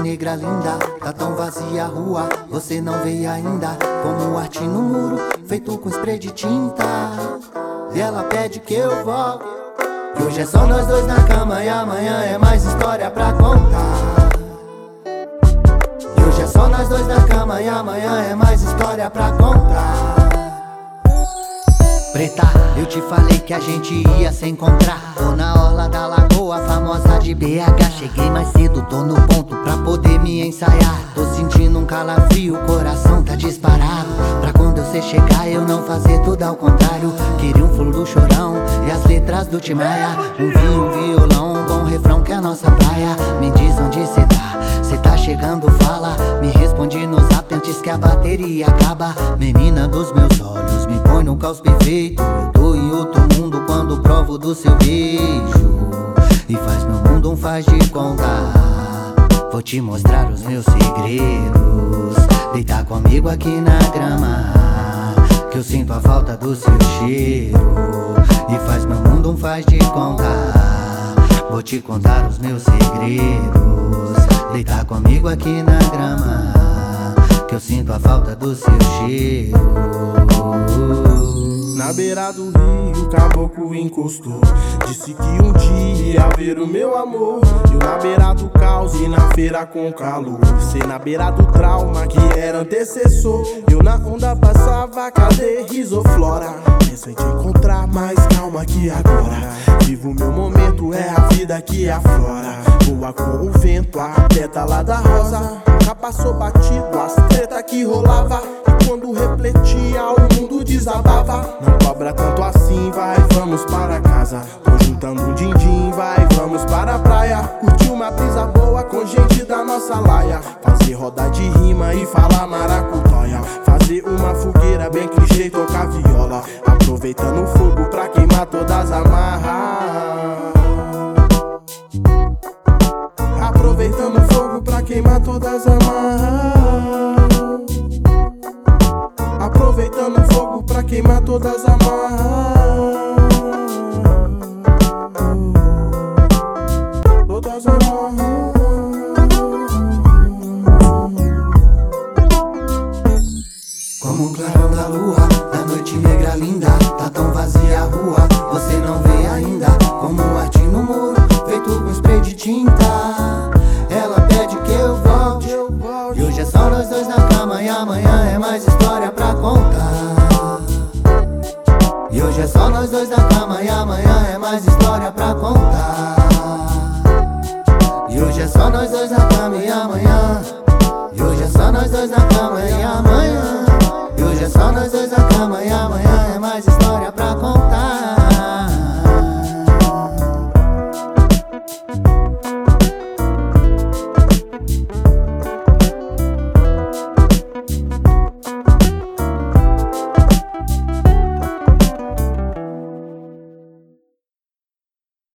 negra linda, tá tão vazia a rua, você não veio ainda. Como arte no muro, feito com spray de tinta. E ela pede que eu volte. E hoje é só nós dois na cama e amanhã é mais história pra contar. E hoje é só nós dois na cama e amanhã é mais história pra contar. Preta, eu te falei que a gente ia se encontrar. Tô na orla da lagoa, famosa de BH. Cheguei mais cedo, tô no ponto pra poder me ensaiar. Tô sentindo um calafrio, o coração tá disparado. Pra quando você chegar eu não fazer tudo ao contrário. Queria um flow do Chorão e as letras do Tim Maia. Um vinho, um violão, um bom refrão que é a nossa praia. Me diz onde cê tá, cê tá chegando, fala. Me responde no zap antes que a bateria acaba. Menina dos meus olhos, me põe no caos perfeito. Eu tô em outro mundo quando provo do seu beijo. E faz meu mundo um faz de contar. Vou te mostrar os meus segredos. Deitar comigo aqui na grama, que eu sinto a falta do seu cheiro. E faz meu mundo um faz de contar. Vou te contar os meus segredos. Deitar comigo aqui na grama, que eu sinto a falta do seu cheiro. Na beira do rio, o caboclo encostou. Disse que um dia ia ver o meu amor. Eu na beira do caos e na feira com calor. Cê na beira do trauma que era antecessor. Eu na onda passava, cadê risoflora? Penso em te encontrar, mais calma que agora. Vivo o meu momento, é a vida que aflora. Voa com o vento, a pétala da rosa. Nunca passou batido as treta que rolava. E quando refletia, o mundo desabava. Não cobra tanto assim, vai, vamos para casa. Tô juntando um din-din, vai, vamos para a praia. Curtir uma brisa boa com gente da nossa laia. Fazer roda de rima e falar maracutaia. Fazer uma fogueira bem clichê, tocar viola. Aproveitando o fogo pra queimar todas as amarras. Aproveitando o fogo pra queimar todas as amarras. Aproveitando o fogo pra queimar todas as amarras. Todas as amarras. Como um clarão da lua, da noite negra linda, tá tão vazia a rua, você não vê ainda. Como arte no muro, feito com spray de tinta. Ela pede que eu volte. E hoje é só nós dois na cama e amanhã é mais história pra contar. E hoje é só nós dois na cama e amanhã é mais história pra contar. E hoje é só nós dois na cama e amanhã. E hoje é só nós dois na cama e amanhã. E hoje é só nós dois na cama e amanhã.